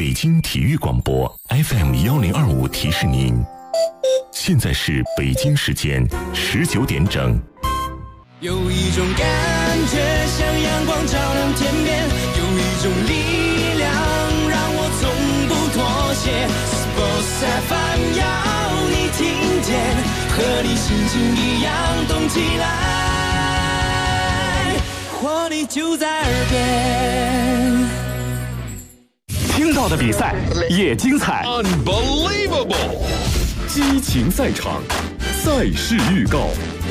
北京体育广播 FM1025提示您，现在是北京时间19点整。 有一种感觉像阳光照亮天边，有一种力量让我从不妥协。Sports FM 要你听见，和你心情一样动起来，活力就在耳边。 听到的比赛也精彩 ，Unbelievable！ 激情赛场，赛事预告。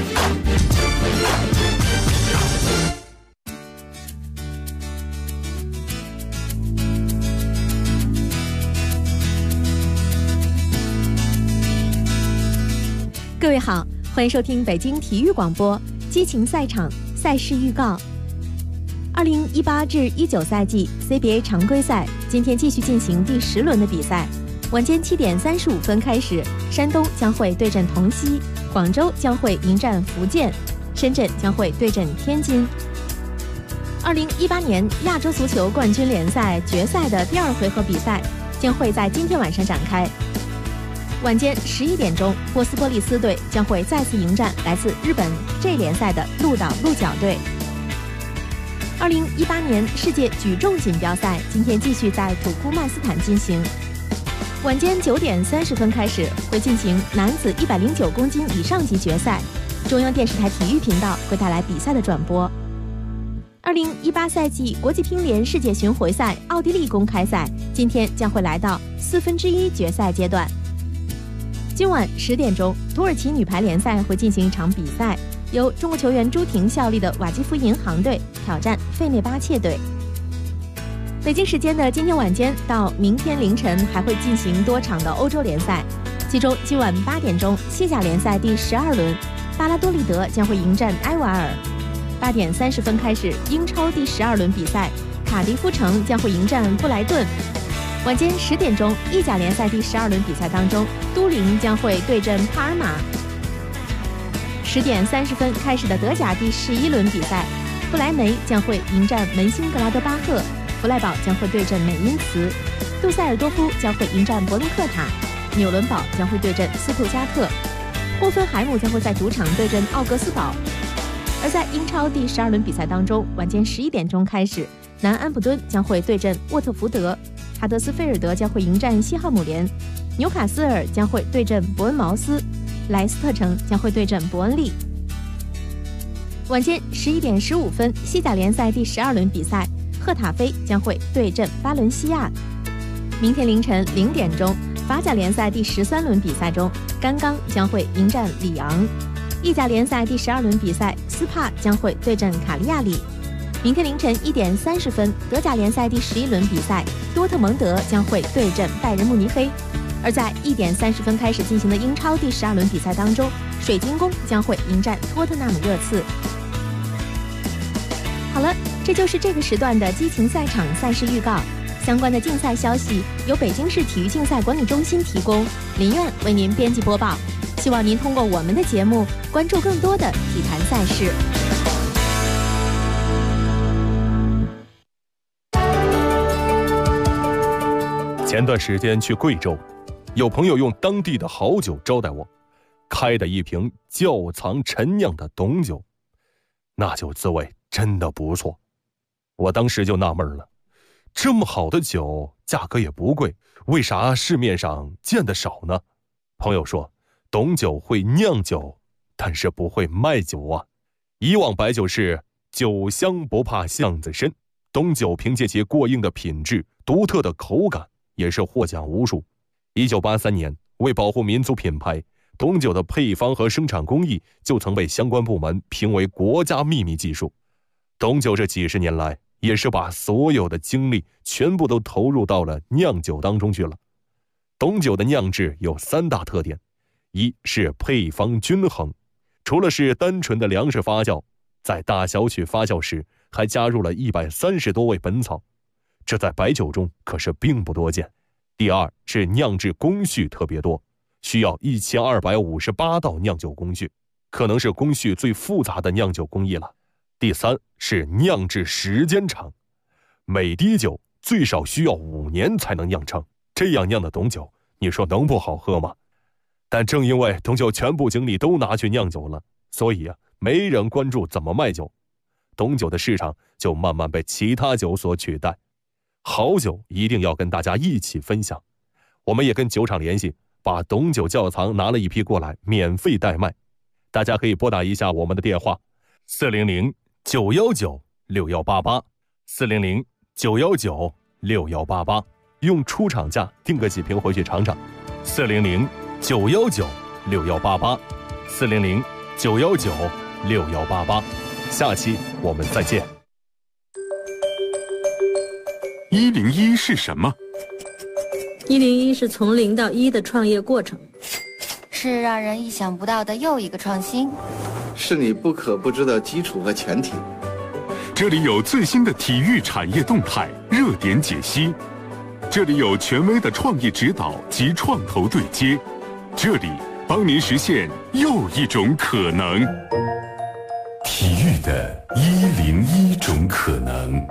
各位好，欢迎收听北京体育广播激情赛场赛事预告。2018至19赛季 CBA 常规赛今天继续进行第10轮的比赛，晚间7点35分开始，山东将会对阵同曦，广州将会迎战福建，深圳将会对阵天津。2018年亚洲足球冠军联赛决赛的第2回合比赛将会在今天晚上展开。晚间11点钟，波斯波利斯队将会再次迎战来自日本 J 联赛的鹿岛鹿角队。2018年世界举重锦标赛今天继续在土库曼斯坦进行，晚间9点30分开始，会进行男子109公斤以上级决赛，中央电视台体育频道会带来比赛的转播。2018赛季国际乒联世界巡回赛奥地利公开赛今天将会来到1/4决赛阶段。今晚10点钟，土耳其女排联赛会进行一场比赛，由中国球员朱婷效力的瓦基弗银行队挑战费内巴切队。北京时间的今天晚间到明天凌晨还会进行多场的欧洲联赛，其中今晚8点钟，西甲联赛第12轮，巴拉多利德将会迎战埃瓦尔。8点30分开始，英超第12轮比赛，卡迪夫城将会迎战布莱顿。晚间10点钟，意甲联赛第12轮比赛当中，都灵将会对阵帕尔马。10点30分开始的德甲第11轮比赛，不莱梅将会迎战门兴格拉德巴赫，弗赖堡将会对阵美因茨，杜塞尔多夫将会迎战柏林赫塔，纽伦堡将会对阵斯图加特，霍芬海姆将会在主场对阵奥格斯堡。而在英超第12轮比赛当中，晚间11点钟开始，南安普敦将会对阵沃特福德，哈德斯菲尔德将会迎战西汉姆联，纽卡斯尔将会对阵伯恩茅斯，莱斯特城将会对阵伯恩利。晚间11点15分，西甲联赛第12轮比赛，赫塔菲将会对阵巴伦西亚。明天凌晨0点钟，法甲联赛第13轮比赛中，甘刚将会迎战里昂。意甲联赛第12轮比赛，斯帕将会对阵卡利亚里。明天凌晨1点30分，德甲联赛第11轮比赛，多特蒙德将会对阵拜仁慕尼黑。而在1点30分开始进行的英超第12轮比赛当中，水晶宫将会迎战托特纳姆热刺。好了，这就是这个时段的激情赛场赛事预告。相关的竞赛消息由北京市体育竞赛管理中心提供，林苑为您编辑播报。希望您通过我们的节目关注更多的体坛赛事。 前段时间去贵州，有朋友用当地的好酒招待我，开的一瓶窖藏陈酿的董酒，那酒滋味真的不错。我当时就纳闷了，这么好的酒价格也不贵，为啥市面上见得少呢？朋友说，董酒会酿酒，但是不会卖酒啊。以往白酒是酒香不怕巷子深，董酒凭借其过硬的品质、独特的口感，也是获奖无数。1983年，为保护民族品牌，董酒的配方和生产工艺就曾被相关部门评为国家秘密技术。董酒这几十年来，也是把所有的精力全部都投入到了酿酒当中去了。董酒的酿制有3大特点，一是配方均衡，除了是单纯的粮食发酵，在大小曲发酵时还加入了130多味本草，这在白酒中可是并不多见。第二是酿制工序特别多，需要1258道酿酒工序，可能是工序最复杂的酿酒工艺了。第三是酿制时间长，每滴酒最少需要5年才能酿成。这样酿的董酒，你说能不好喝吗？但正因为董酒全部精力都拿去酿酒了，所以没人关注怎么卖酒，董酒的市场就慢慢被其他酒所取代。好酒一定要跟大家一起分享，我们也跟酒厂联系，把董酒窖藏拿了一批过来，免费代卖。大家可以拨打一下我们的电话，400-919-6188，400-919-6188，用出厂价订个几瓶回去尝尝。400-919-6188，400-919-6188。下期我们再见。 101是什么 ？101是从0到1的创业过程， 是让人意想不到的又一个创新， 是你不可不知的基础和前提。 这里有最新的体育产业动态、热点解析，这里有权威的创业指导及创投对接，这里帮您实现又一种可能。体育的101种可能。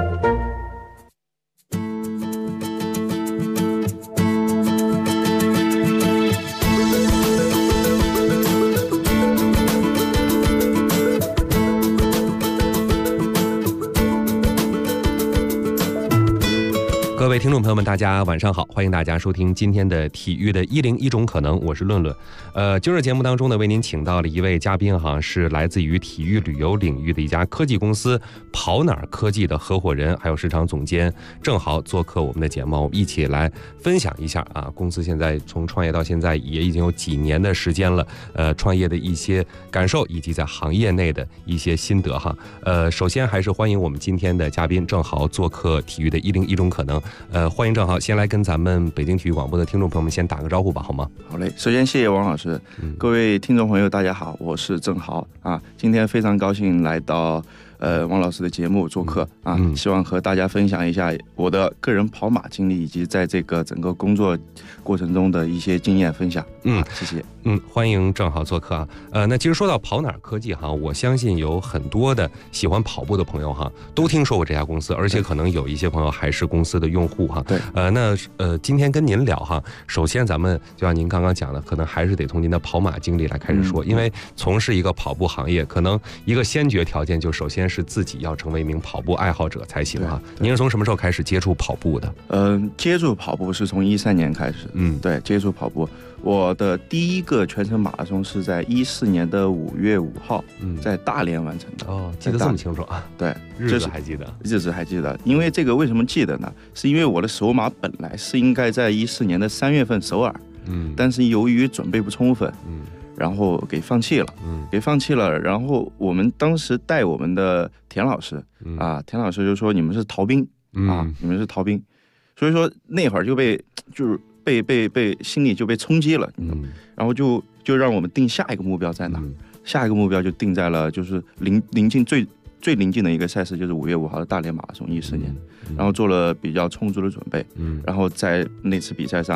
各位听众朋友们，大家晚上好，欢迎大家收听今天的体育的101种可能，我是论论。今儿节目当中呢，为您请到了一位嘉宾是来自于体育旅游领域的一家科技公司跑哪儿科技的合伙人，还有市场总监郑豪做客我们的节目，我们一起来分享一下公司现在从创业到现在也已经有几年的时间了，创业的一些感受以及在行业内的一些心得首先还是欢迎我们今天的嘉宾郑豪做客体育的101种可能。欢迎郑豪，先来跟咱们北京体育广播的听众朋友们先打个招呼吧，好吗？ 好嘞，首先谢谢王老师，各位听众朋友大家好，我是郑豪今天非常高兴来到王老师的节目做客希望和大家分享一下我的个人跑马经历以及在这个整个工作过程中的一些经验分享。谢谢。 欢迎郑豪做客那其实说到跑哪儿科技我相信有很多的喜欢跑步的朋友都听说过这家公司，而且可能有一些朋友还是公司的用户对。 今天跟您聊首先咱们就像您刚刚讲的，可能还是得从您的跑马经历来开始说，因为从事一个跑步行业，可能一个先决条件就首先是自己要成为一名跑步爱好者才行您是从什么时候开始接触跑步的？ 接触跑步是从13年开始。对，接触跑步，我的第一个全程马拉松是在14年的5月5号，在大连完成的。 记得这么清楚对， 日子还记得。 日子还记得，因为这个为什么记得呢？是因为我的首马本来是应该在14年的3月份首尔，但是由于准备不充分，然后给放弃了。然后我们当时带我们的田老师田老师就说你们是逃兵你们是逃兵，所以说那会儿就被心里就被冲击了，然后就让我们定下一个目标在哪，下一个目标就定在了就是临近最临近的一个赛事，就是5月5号的大连马拉松14年，然后做了比较充足的准备，然后在那次比赛上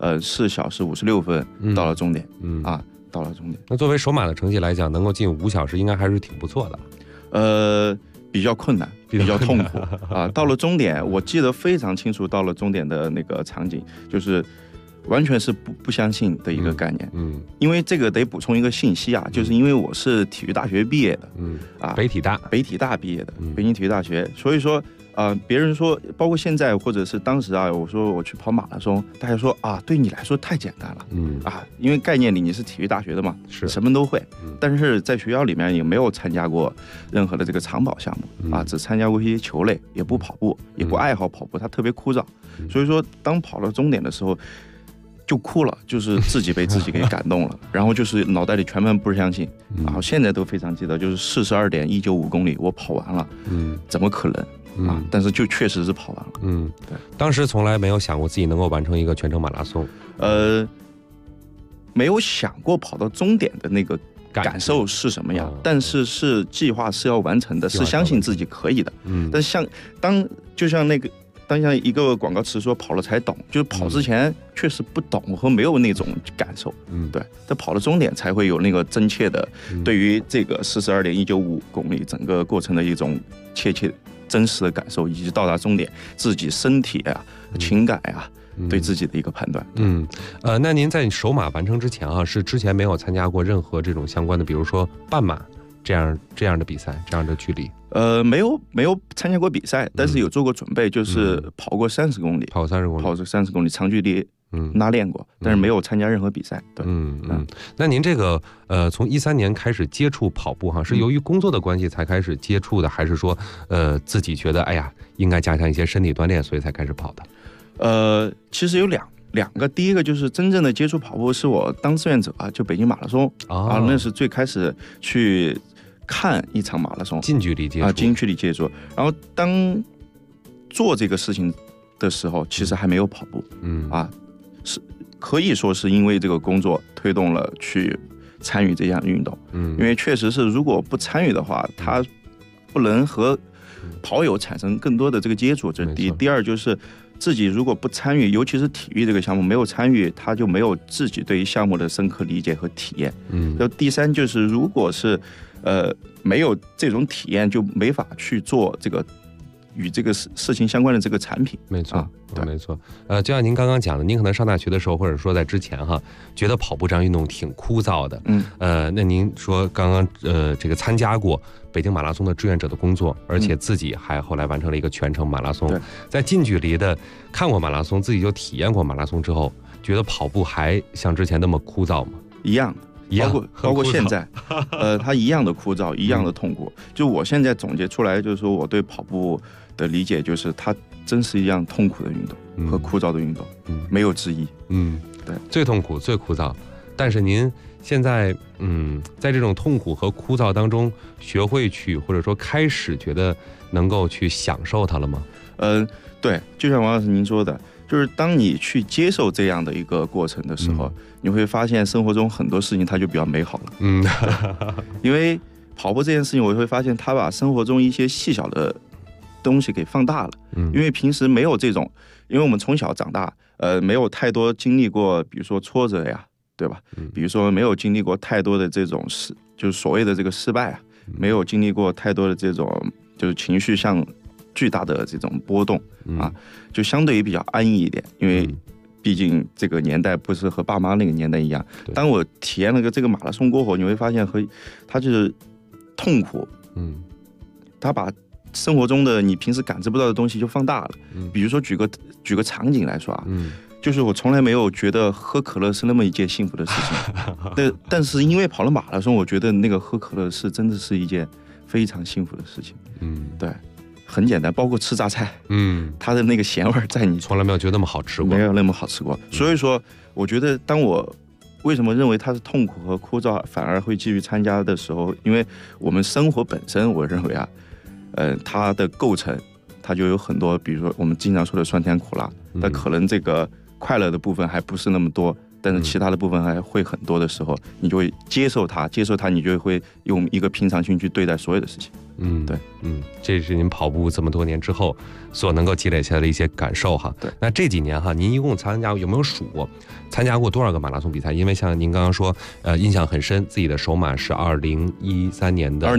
4小时56分到了终点到了终点。 那作为首马的成绩来讲，能够进5小时应该还是挺不错的。 比较困难，比较痛苦到了终点，我记得非常清楚，到了终点的那个场景，就是完全是不相信的一个概念。因为这个得补充一个信息就是因为我是体育大学毕业的北体大毕业的，北京体育大学，所以说别人说，包括现在或者是当时我说我去跑马拉松，大家说对你来说太简单了，因为概念里你是体育大学的嘛， 是什么都会，但是在学校里面也没有参加过任何的这个长跑项目只参加过一些球类，也不跑步，也不爱好跑步，它特别枯燥，所以说当跑到终点的时候就哭了，就是自己被自己给感动了，然后就是脑袋里全盘不相信，然后现在都非常记得，就是42.195公里我跑完了，怎么可能？但是就确实是跑完了。 对，当时从来没有想过自己能够完成一个全程马拉松。 没有想过跑到终点的那个感受是什么样，但是是计划是要完成的，是相信自己可以的。但就像一个广告词说跑了才懂，就是跑之前确实不懂和没有那种感受。对，但跑了终点才会有那个真切的对于这个42.195公里整个过程的一种真实的感受，以及到达终点自己身体啊、情感啊。对自己的一个判断。 那您在首马完成之前啊，是之前没有参加过任何这种相关的，比如说半马这样的比赛，这样的距离？ 没有参加过比赛，但是有做过准备，就是跑过30公里， 跑30公里长距离。拉练过，但是没有参加任何比赛。对， 那您这个从13年开始接触跑步哈，是由于工作的关系才开始接触的，还是说自己觉得哎呀应该加强一些身体锻炼，所以才开始跑的？ 其实有两个，第一个就是真正的接触跑步是我当志愿者啊，就北京马拉松那是最开始去看一场马拉松， 近距离接触。然后当做这个事情的时候，其实还没有跑步，是可以说是因为这个工作推动了去参与这项运动，因为确实是如果不参与的话，它不能和跑友产生更多的这个接触，这是第一。第二就是自己如果不参与，尤其是体育这个项目没有参与，他就没有自己对于项目的深刻理解和体验。然后第三就是如果是没有这种体验，就没法去做这个与这个事情相关的这个产品。 没错，没错。就像您刚刚讲的，您可能上大学的时候，或者说在之前哈，觉得跑步这项运动挺枯燥的。那您说刚刚这个参加过北京马拉松的志愿者的工作，而且自己还后来完成了一个全程马拉松。在近距离的看过马拉松，自己就体验过马拉松之后，觉得跑步还像之前那么枯燥吗？ 一样，包括现在，它一样的枯燥，一样的痛苦。就我现在总结出来，就是说我对跑步的理解，就是它真是一样痛苦的运动和枯燥的运动，没有之一。 对，最痛苦、最枯燥。但是您现在，在这种痛苦和枯燥当中，学会去或者说开始觉得能够去享受它了吗？ 对，就像王老师您说的，就是当你去接受这样的一个过程的时候，你会发现生活中很多事情它就比较美好了。因为跑步这件事情，我会发现它把生活中一些细小的东西给放大了。因为平时没有这种，因为我们从小长大，没有太多经历过，比如说挫折呀，对吧？比如说没有经历过太多的这种就是所谓的这个失败啊，没有经历过太多的这种就是情绪上巨大的这种波动啊，就相对于比较安逸一点。因为毕竟这个年代不是和爸妈那个年代一样。当我体验了这个马拉松过后，你会发现它就是痛苦，它把生活中的你平时感知不到的东西就放大了。比如说举个场景来说啊，就是我从来没有觉得喝可乐是那么一件幸福的事情，但是因为跑了马拉松，我觉得那个喝可乐是真的是一件非常幸福的事情。对，很简单，包括吃榨菜，它的那个咸味在你从来没有觉得那么好吃过， 没有那么好吃过。所以说，我觉得当我为什么认为它是痛苦和枯燥，反而会继续参加的时候，因为我们生活本身，我认为啊，它的构成，它就有很多，比如说我们经常说的酸甜苦辣，但可能这个快乐的部分还不是那么多，但是其他的部分还会很多的时候，你就会接受它，你就会用一个平常心去对待所有的事情。对， 这是您跑步这么多年之后所能够积累下来的一些感受哈。 对， 那这几年哈，您一共有没有数过参加过多少个马拉松比赛？因为像您刚刚说，印象很深，自己的首马是2014年的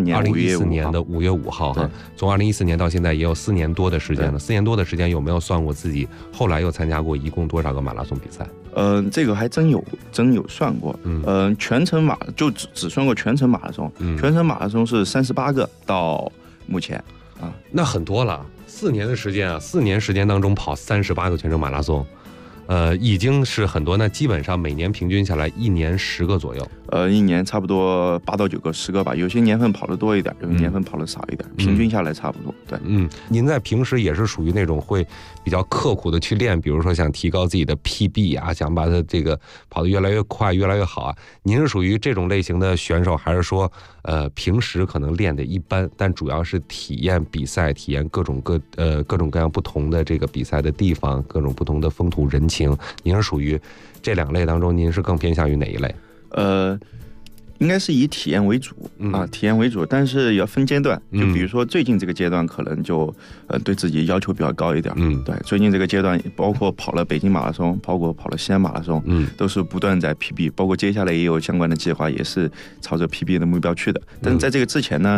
5月5号哈。从2014年到现在也有4年多的时间了。4年多的时间，有没有算过自己后来又参加过一共多少个马拉松比赛？ 这个还真有算过。全程马就只算过全程马拉松。全程马拉松是38个到目前啊， 那很多了。4年的时间啊，4年时间当中跑38个全程马拉松，已经是很多。那基本上每年平均下来1年10个左右。 一年差不多8到9个、10个吧。有些年份跑得多一点，有些年份跑得少一点，平均下来差不多。对， 您在平时也是属于那种会比较刻苦的去练，比如说想提高自己的 PB 啊，想把它这个跑得越来越快、越来越好啊。您是属于这种类型的选手，还是说平时可能练得一般，但主要是体验比赛，体验各种各样不同的这个比赛的地方，各种不同的风土人情？您是属于这2类当中，您是更偏向于哪一类？ 应该是以体验为主体验为主，但是也要分阶段。就比如说最近这个阶段，可能就对自己要求比较高一点。对，最近这个阶段，包括跑了北京马拉松，包括跑了西安马拉松，都是不断在 PB， 包括接下来也有相关的计划，也是朝着 PB 的目标去的。但是在这个之前呢，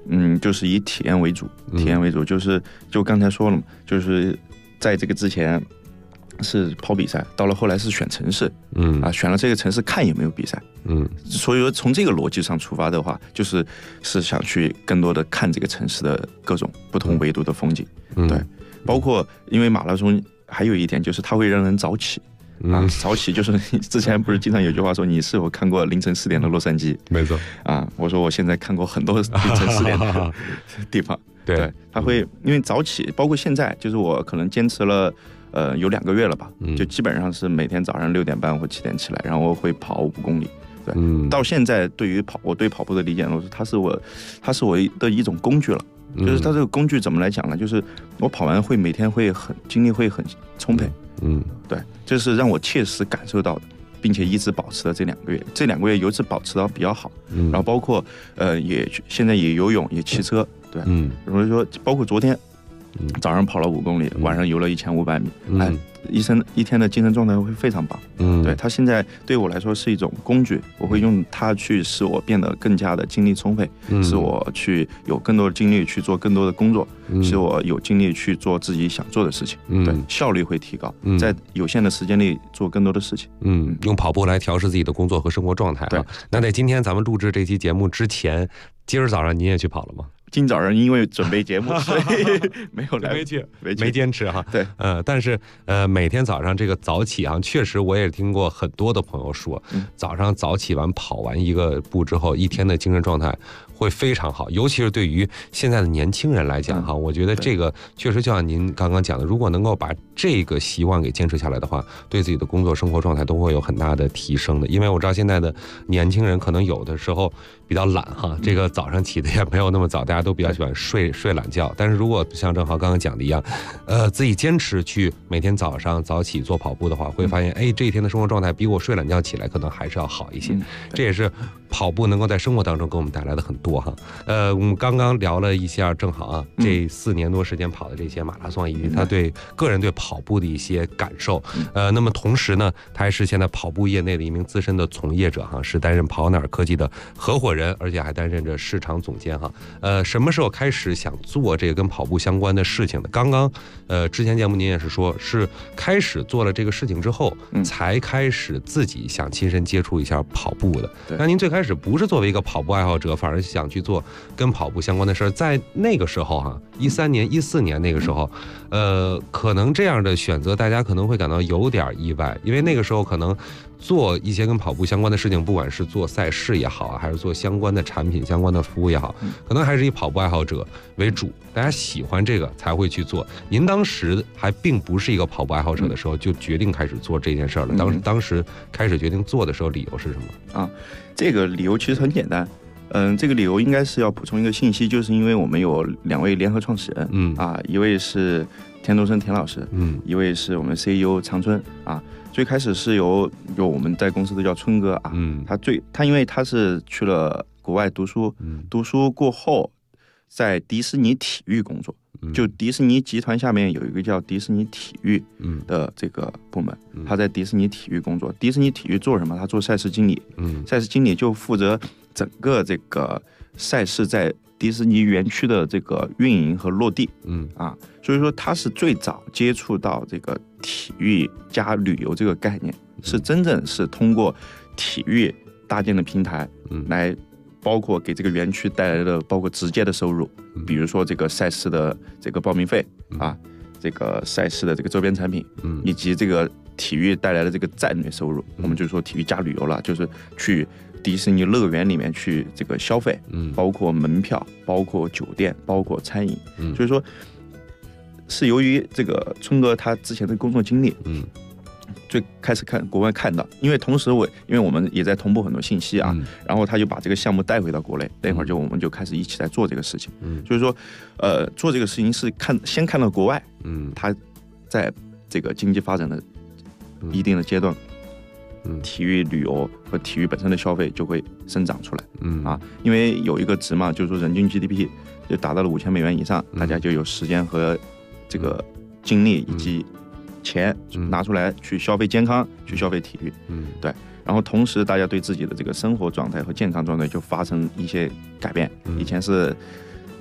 就是以体验为主，就刚才说了嘛，就是在这个之前是跑比赛，到了后来是选城市，选了这个城市看有没有比赛，所以说从这个逻辑上出发的话，是想去更多的看这个城市的各种不同维度的风景，对，包括因为马拉松还有一点就是它会让人早起。早起就是之前不是经常有句话说你是否看过凌晨4点的洛杉矶？没错我说我现在看过很多凌晨4点的地方。对，他会因为早起，包括现在就是我可能坚持了有2个月了吧，就基本上是每天早上6点半或7点起来，然后会跑5公里。对，到现在我对跑步的理解都是它是我的一种工具了。就是它这个工具怎么来讲呢？就是我跑完会每天会精力会很充沛。对，这是让我切实感受到的，并且一直保持了这2个月。这2个月由此保持到比较好。然后包括现在也游泳，也骑车。对，比如说包括昨天早上跑了5公里，晚上游了1500米。一天的精神状态会非常棒。对，它现在对我来说是一种工具，我会用它去使我变得更加的精力充沛，使我去有更多的精力去做更多的工作，使我有精力去做自己想做的事情。对，效率会提高，在有限的时间内做更多的事情。 用跑步来调试自己的工作和生活状态。对，那在今天咱们录制这期节目之前，今儿早上你也去跑了吗？ 今早上因为准备节目，所以没有来， 没坚持哈。对，但是每天早上这个早起啊，确实我也听过很多的朋友说，早上早起完跑完一个步之后，一天的精神状态会非常好，尤其是对于现在的年轻人来讲哈，我觉得这个确实就像您刚刚讲的，如果能够把这个习惯给坚持下来的话，对自己的工作生活状态都会有很大的提升的。因为我知道现在的年轻人可能有的时候比较懒哈，这个早上起的也没有那么早，大家都比较喜欢睡懒觉。但是如果像郑豪刚刚讲的一样，自己坚持去每天早上早起做跑步的话，会发现这一天的生活状态比我睡懒觉起来可能还是要好一些。这也是跑步能够在生活当中给我们带来的很多哈。我们刚刚聊了一下郑豪啊，这4年多时间跑的这些马拉松以及他对个人对跑步的一些感受。那么同时呢，他还是现在跑步业内的一名资深的从业者哈，是担任跑哪儿科技的合伙人，而且还担任着市场总监哈。什么时候开始想做这个跟跑步相关的事情的？刚刚之前节目您也是说，是开始做了这个事情之后，才开始自己想亲身接触一下跑步的。那您最开始不是作为一个跑步爱好者，反而想去做跟跑步相关的事儿，在那个时候哈，13年、14年那个时候，可能这样的选择大家可能会感到有点意外，因为那个时候可能做一些跟跑步相关的事情，不管是做赛事也好，还是做相关的产品、相关的服务也好，可能还是以跑步爱好者为主，大家喜欢这个才会去做。您当时还并不是一个跑步爱好者的时候，就决定开始做这件事了。当时开始决定做的时候，理由是什么？ 这个理由其实很简单。这个理由应该是要补充一个信息，就是因为我们有2位联合创始人，一位是田东升田老师，一位是我们 CEO 长春啊。最开始是由我们在公司都叫春哥啊，他因为他是去了国外读书，读书过后在迪士尼体育工作，就迪士尼集团下面有一个叫迪士尼体育的这个部门，他在迪士尼体育工作。迪士尼体育做什么？他做赛事经理，赛事经理就负责整个这个赛事在迪士尼园区的这个运营和落地，所以说他是最早接触到这个体育加旅游这个概念，是真正是通过体育搭建的平台来。包括给这个园区带来的包括直接的收入，比如说这个赛事的这个报名费这个赛事的这个周边产品，以及这个体育带来的这个战略收入，我们就说体育加旅游了，就是去迪士尼乐园里面去这个消费，包括门票，包括酒店，包括餐饮，所以说是由于这个春哥他之前的工作经历，最开始看国外看到，因为同时因为我们也在同步很多信息啊，然后他就把这个项目带回到国内，那会儿我们就开始一起在做这个事情，所以说做这个事情是先看到国外，他在这个经济发展的一定的阶段，体育旅游和体育本身的消费就会生长出来，因为有一个值嘛，就是说人均 GDP 就达到了$5000以上，大家就有时间和这个精力以及钱拿出来去消费健康，去消费体育，对。然后同时大家对自己的这个生活状态和健康状态就发生一些改变，以前是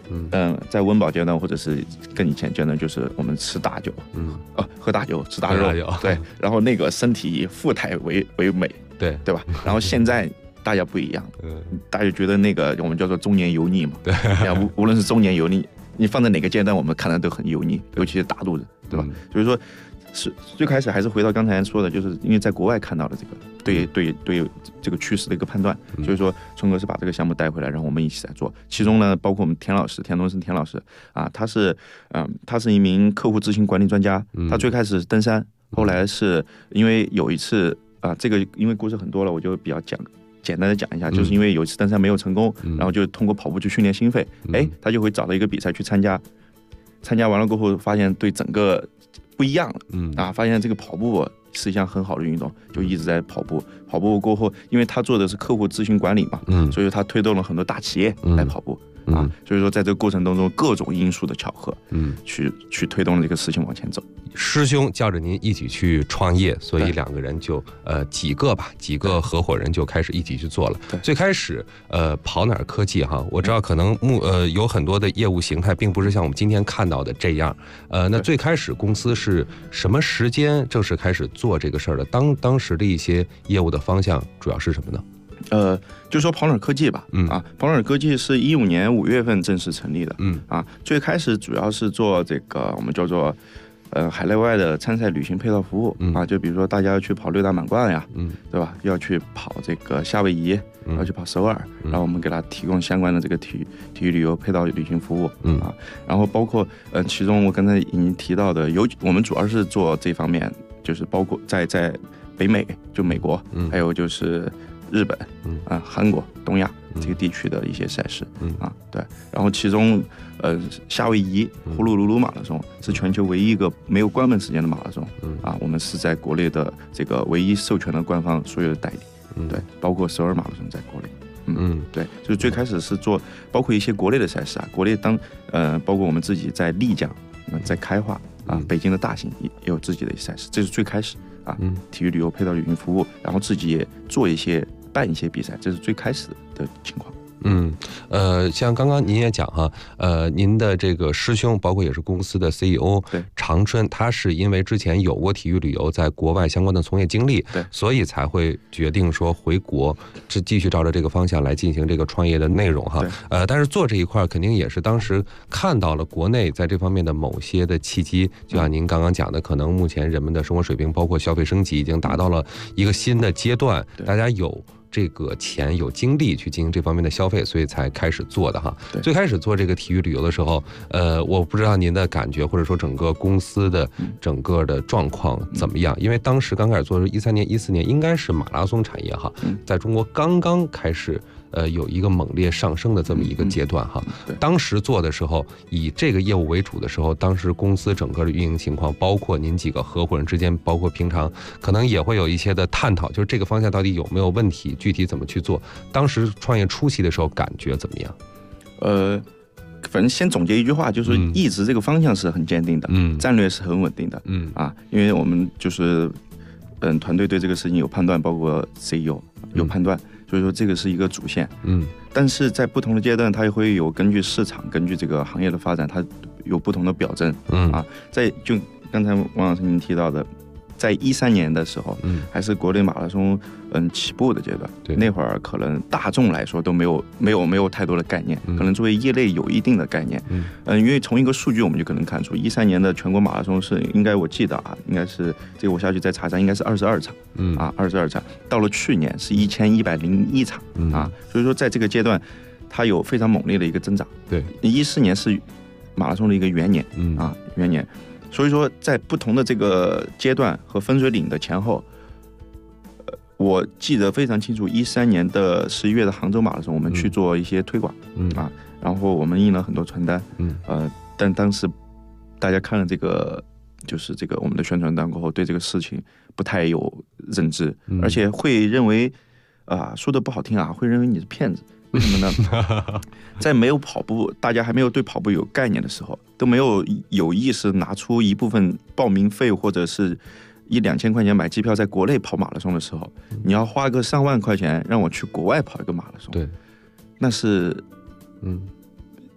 在温饱阶段或者是更以前阶段，就是我们吃大酒，喝大酒，吃大肉，对，然后那个身体以富态为美，对吧？然后现在大家不一样，大家觉得那个我们叫做中年油腻嘛，对，无论是中年油腻，你放在哪个阶段，我们看的都很油腻，尤其是大肚子，对吧？所以说。是最开始还是回到刚才说的，就是因为在国外看到了这个对这个趋势的一个判断，所以说春哥是把这个项目带回来，然后我们一起来做。其中呢，包括我们田东升田老师啊，他是一名客户咨询管理专家，他最开始是登山，后来是因为有一次啊，这个因为故事很多了，我就比较简单的讲一下，就是因为有一次登山没有成功，然后就通过跑步去训练心肺，他就会找到一个比赛去参加完了过后，发现对整个不一样了，发现这个跑步是一项很好的运动，就一直在跑步。跑步过后，因为他做的是客户咨询管理嘛，所以他推动了很多大企业来跑步所以说在这个过程当中，各种因素的巧合，去推动了这个事情往前走。 师兄叫着您一起去创业，所以两个人就几个合伙人就开始一起去做了。最开始跑哪儿科技哈，我知道可能有很多的业务形态并不是像我们今天看到的这样。那最开始公司是什么时间正式开始做这个事儿的？当时的一些业务的方向主要是什么呢？ 就说跑哪儿科技吧，跑哪儿科技是2015年5月份正式成立的，最开始主要是做这个我们叫做海内外的参赛旅行配套服务就比如说大家要去跑六大满贯呀，对吧？要去跑这个夏威夷，要去跑首尔，然后我们给他提供相关的这个体育旅游配套旅行服务然后包括其中我刚才已经提到的，我们主要是做这方面，就是包括在北美，就美国，还有就是日本韩国、东亚这个地区的一些赛事对，然后其中夏威夷呼噜噜噜马拉松是全球唯一一个没有关门时间的马拉松我们是在国内的这个唯一授权的官方所有的代理对，包括首尔马拉松在国内对，就是最开始是做包括一些国内的赛事国内包括我们自己在丽江在开化北京的大型也有自己的赛事，这是最开始体育旅游配套旅行服务，然后自己也办一些比赛，这是最开始的情况。 像刚刚您也讲哈，您的这个师兄，包括也是公司的 CEO 长春，他是因为之前有过体育旅游在国外相关的从业经历，所以才会决定说回国，继续照着这个方向来进行这个创业的内容哈。但是做这一块肯定也是当时看到了国内在这方面的某些的契机，就像您刚刚讲的，可能目前人们的生活水平，包括消费升级，已经达到了一个新的阶段，大家有这个钱有精力去进行这方面的消费，所以才开始做的哈。最开始做这个体育旅游的时候，我不知道您的感觉，或者说整个公司的整个的状况怎么样？因为当时刚开始做的是13年、14年，应该是马拉松产业哈，在中国刚刚开始有一个猛烈上升的这么一个阶段哈。当时做的时候，以这个业务为主的时候，当时公司整个的运营情况，包括您几个合伙人之间，包括平常可能也会有一些的探讨，就是这个方向到底有没有问题，具体怎么去做。当时创业初期的时候感觉怎么样？ 反正先总结一句话，就是一直这个方向是很坚定的，战略是很稳定的，因为我们就是团队对这个事情有判断，包括 CEO 有判断。所以说这个是一个主线，但是在不同的阶段，它也会有根据市场、根据这个行业的发展，它有不同的表征，就刚才王老师您提到的，在13年的时候，还是国内马拉松起步的阶段，那会儿可能大众来说都没有太多的概念，可能作为业内有一定的概念，因为从一个数据我们就可能看出，13年的全国马拉松是应该我记得应该是这个我下去再查查，应该是22场，22场，到了去年是1101场所以说在这个阶段，它有非常猛烈的一个增长。对，14年是马拉松的一个元年元年。所以说，在不同的这个阶段和分水岭的前后，我记得非常清楚。13年的11月的杭州马拉松，我们去做一些推广，然后我们印了很多传单，但当时大家看了这个，就是这个我们的宣传单过后，对这个事情不太有认知，而且会认为，说的不好听会认为你是骗子。为什么呢？在没有跑步，大家还没有对跑步有概念的时候，都没有意识拿出一部分报名费或者是1-2千块钱买机票在国内跑马拉松的时候，你要花个上万块钱让我去国外跑一个马拉松，对，那是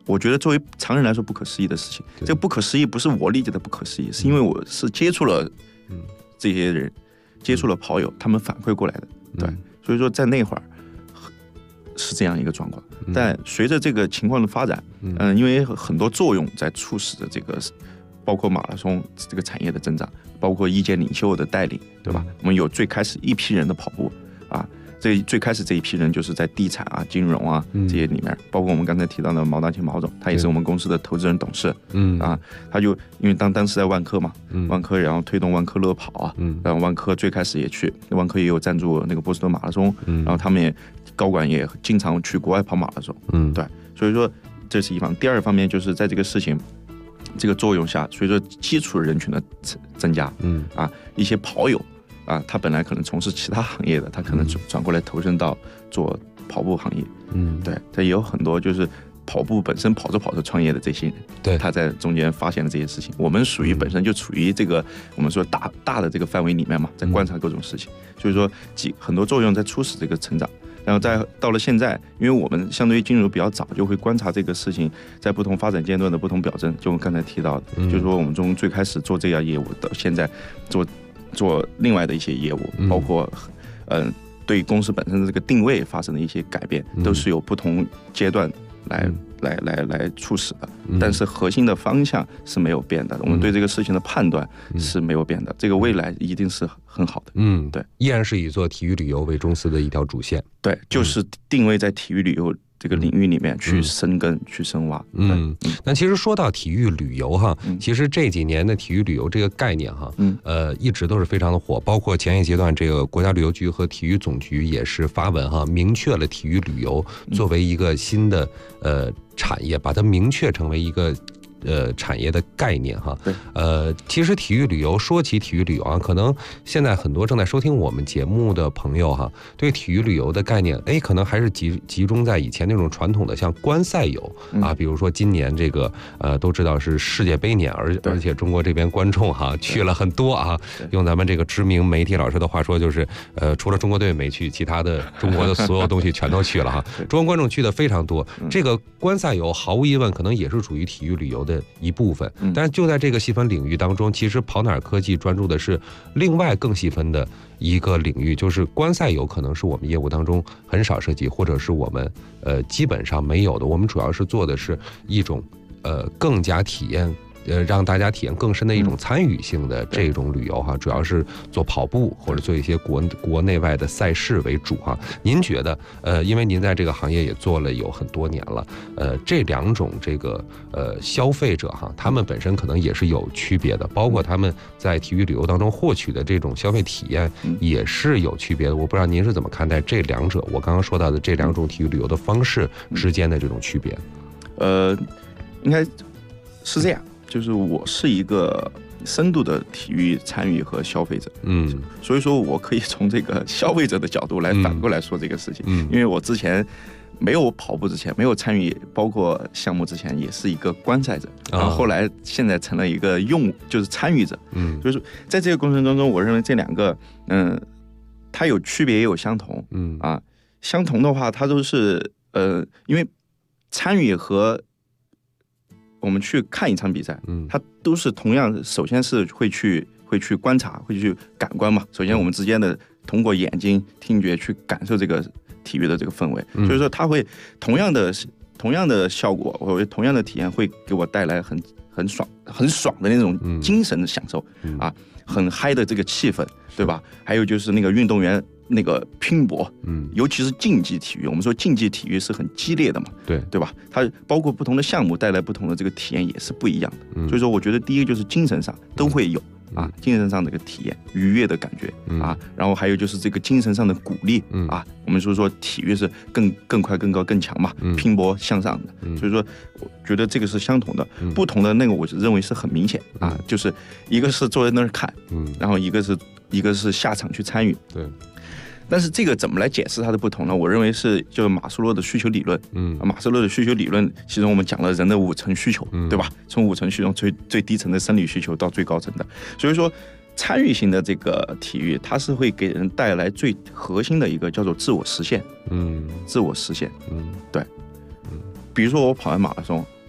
我觉得作为常人来说不可思议的事情。这个不可思议不是我理解的不可思议，是因为我是接触了这些人，接触了跑友，他们反馈过来的。对，所以说在那会儿是这样一个状况。但随着这个情况的发展，因为很多作用在促使着这个，包括马拉松这个产业的增长，包括意见领袖的带领，对吧？我们有最开始一批人的跑步啊。最开始这一批人就是在地产啊、金融啊这些里面，包括我们刚才提到的毛大庆毛总，他也是我们公司的投资人董事，他就因为当时在万科嘛，万科然后推动万科乐跑啊，然后万科最开始也去，万科也有赞助那个波士顿马拉松，然后他们也高管也经常去国外跑马拉松，对，所以说这是一方。第二方面就是在这个事情这个作用下，随着基础人群的增加，一些跑友。他本来可能从事其他行业的，他可能转过来投身到做跑步行业。对，他也有很多就是跑步本身跑着创业的这些人， 对， 他在中间发现了这些事情。我们属于本身就处于这个我们说大的这个范围里面嘛，在观察各种事情，所以说很多作用在促使这个成长。然后到了现在，因为我们相对于进入比较早，就会观察这个事情在不同发展阶段的不同表征。就我刚才提到的，就是说我们从最开始做这样业务到现在做另外的一些业务，包括对公司本身的这个定位发生的一些改变，都是有不同阶段来促使的，但是核心的方向是没有变的。我们对这个事情的判断是没有变的，这个未来一定是很好的。对， 依然是以做体育旅游为公司的一条主线。 对，就是定位在体育旅游这个领域里面去深耕、去深挖。 那其实说到体育旅游哈，其实这几年的体育旅游这个概念哈，一直都是非常的火。包括前一阶段，这个国家旅游局和体育总局也是发文哈，明确了体育旅游作为一个新的产业，把它明确成为一个产业的概念哈。其实体育旅游，说起体育旅游啊，可能现在很多正在收听我们节目的朋友哈，对体育旅游的概念，可能还是集中在以前那种传统的像观赛游啊，比如说今年这个都知道是世界杯年，而且中国这边观众哈去了很多啊，用咱们这个知名媒体老师的话说，就是除了中国队没去，其他的中国的所有东西全都去了哈，中国观众去的非常多。这个观赛游毫无疑问可能也是属于体育旅游的一部分，但是就在这个细分领域当中，其实跑哪儿科技专注的是另外更细分的一个领域，就是观赛游可能是我们业务当中很少涉及，或者是我们基本上没有的。我们主要是做的是一种更加体验让大家体验更深的一种参与性的这种旅游哈，主要是做跑步或者做一些国内外的赛事为主哈。您觉得因为您在这个行业也做了有很多年了，这两种这个消费者哈，他们本身可能也是有区别的，包括他们在体育旅游当中获取的这种消费体验也是有区别的。我不知道您是怎么看待这两者，我刚刚说到的这两种体育旅游的方式之间的这种区别？ 应该是这样。就是我是一个深度的体育参与和消费者，所以说我可以从这个消费者的角度来反过来说这个事情，因为我之前没有跑步之前，没有参与包括项目之前，也是一个观赛者，然后后来现在成了一个就是参与者，就是在这个过程当中，我认为这两个，它有区别也有相同，相同的话，它都是因为参与和我们去看一场比赛，它都是同样，首先是会去观察，会去感官嘛。首先我们之间的通过眼睛、听觉去感受这个体育的这个氛围，所以说它会同样的效果，或者同样的体验，会给我带来很爽的那种精神的享受啊，很嗨的这个气氛，对吧？还有就是那个运动员那个拼搏，尤其是竞技体育，我们说竞技体育是很激烈的嘛，对吧？它包括不同的项目带来不同的这个体验也是不一样的，所以说我觉得第一个就是精神上都会有啊，精神上的一个体验，愉悦的感觉啊，然后还有就是这个精神上的鼓励啊，我们说体育是更快、更高、更强嘛，拼搏向上的，所以说我觉得这个是相同的，不同的那个我认为是很明显啊，就是一个是坐在那儿看，然后一个是下场去参与， 对。 但是这个怎么来解释它的不同呢？我认为是就是马斯洛的需求理论。马斯洛的需求理论，其中我们讲了人的5层需求，对吧？从5层需求最低层的生理需求到最高层的，所以说参与型的这个体育，它是会给人带来最核心的一个叫做自我实现。自我实现。对。比如说我跑完马拉松，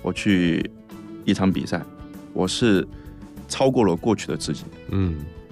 我去一场比赛，我是超过了过去的自己。